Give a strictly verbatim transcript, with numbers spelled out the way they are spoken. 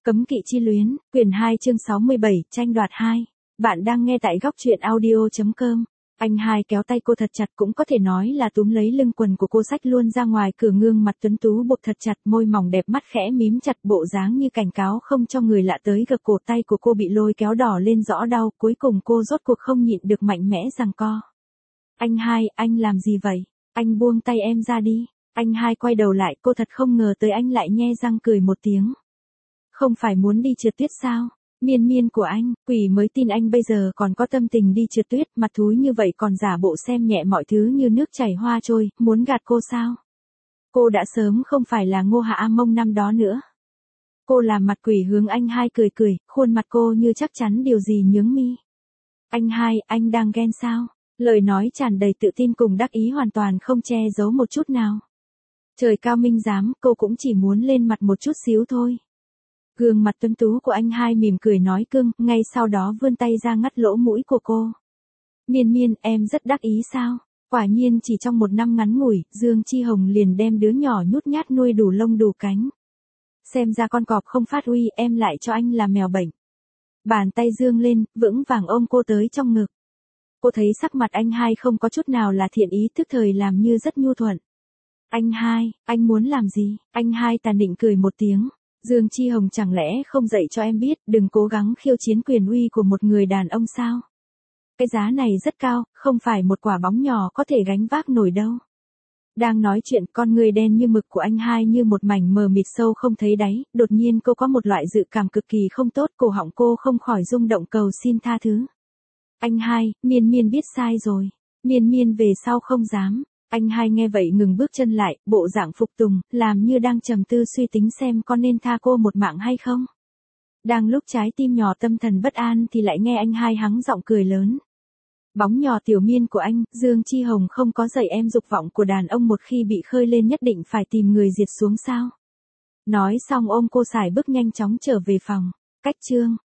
Cấm kỵ chi luyến, quyển hai chương sáu mươi bảy, tranh đoạt hai. Bạn đang nghe tại góc truyện audio chấm com. Anh hai kéo tay cô thật chặt, cũng có thể nói là túm lấy lưng quần của cô xách luôn ra ngoài cửa, gương mặt tuấn tú buộc thật chặt, môi mỏng đẹp, mắt khẽ mím chặt, bộ dáng như cảnh cáo không cho người lạ tới gần. Cổ tay của cô bị lôi kéo đỏ lên rõ đau, cuối cùng cô rốt cuộc không nhịn được mạnh mẽ giằng co. Anh hai, anh làm gì vậy? Anh buông tay em ra đi. Anh hai quay đầu lại, cô thật không ngờ tới anh lại nhe răng cười một tiếng. Không phải muốn đi trượt tuyết sao? Miên miên của anh, quỷ mới tin anh bây giờ còn có tâm tình đi trượt tuyết, mặt thúi như vậy còn giả bộ xem nhẹ mọi thứ như nước chảy hoa trôi, muốn gạt cô sao? Cô đã sớm không phải là Ngô Hạ A Mông năm đó nữa. Cô làm mặt quỷ hướng anh hai cười cười, khuôn mặt cô như chắc chắn điều gì nhướng mi. Anh hai, anh đang ghen sao? Lời nói tràn đầy tự tin cùng đắc ý, hoàn toàn không che giấu một chút nào. Trời cao minh giám, cô cũng chỉ muốn lên mặt một chút xíu thôi. Gương mặt tuấn tú của anh hai mỉm cười nói cưng, ngay sau đó vươn tay ra ngắt lỗ mũi của cô. Miên miên, em rất đắc ý sao? Quả nhiên chỉ trong một năm ngắn ngủi, Dương Chi Hồng liền đem đứa nhỏ nhút nhát nuôi đủ lông đủ cánh. Xem ra con cọp không phát uy, em lại cho anh là mèo bệnh. Bàn tay dương lên, vững vàng ôm cô tới trong ngực. Cô thấy sắc mặt anh hai không có chút nào là thiện ý, tức thời làm như rất nhu thuận. Anh hai, anh muốn làm gì? Anh hai tàn định cười một tiếng. Dương Chi Hồng chẳng lẽ không dạy cho em biết, đừng cố gắng khiêu chiến quyền uy của một người đàn ông sao? Cái giá này rất cao, không phải một quả bóng nhỏ có thể gánh vác nổi đâu. Đang nói chuyện, con người đen như mực của anh hai như một mảnh mờ mịt sâu không thấy đáy, đột nhiên cô có một loại dự cảm cực kỳ không tốt, cổ họng cô không khỏi rung động cầu xin tha thứ. Anh hai, miên miên biết sai rồi, miên miên về sau không dám. Anh hai nghe vậy ngừng bước chân lại, bộ dạng phục tùng, làm như đang trầm tư suy tính xem có nên tha cô một mạng hay không. Đang lúc trái tim nhỏ tâm thần bất an thì lại nghe anh hai hắng giọng cười lớn. Bóng nhỏ tiểu miên của anh, Dương Chi Hồng không có dạy em dục vọng của đàn ông một khi bị khơi lên nhất định phải tìm người diệt xuống sao? Nói xong ôm cô sải bước nhanh chóng trở về phòng. Cách chương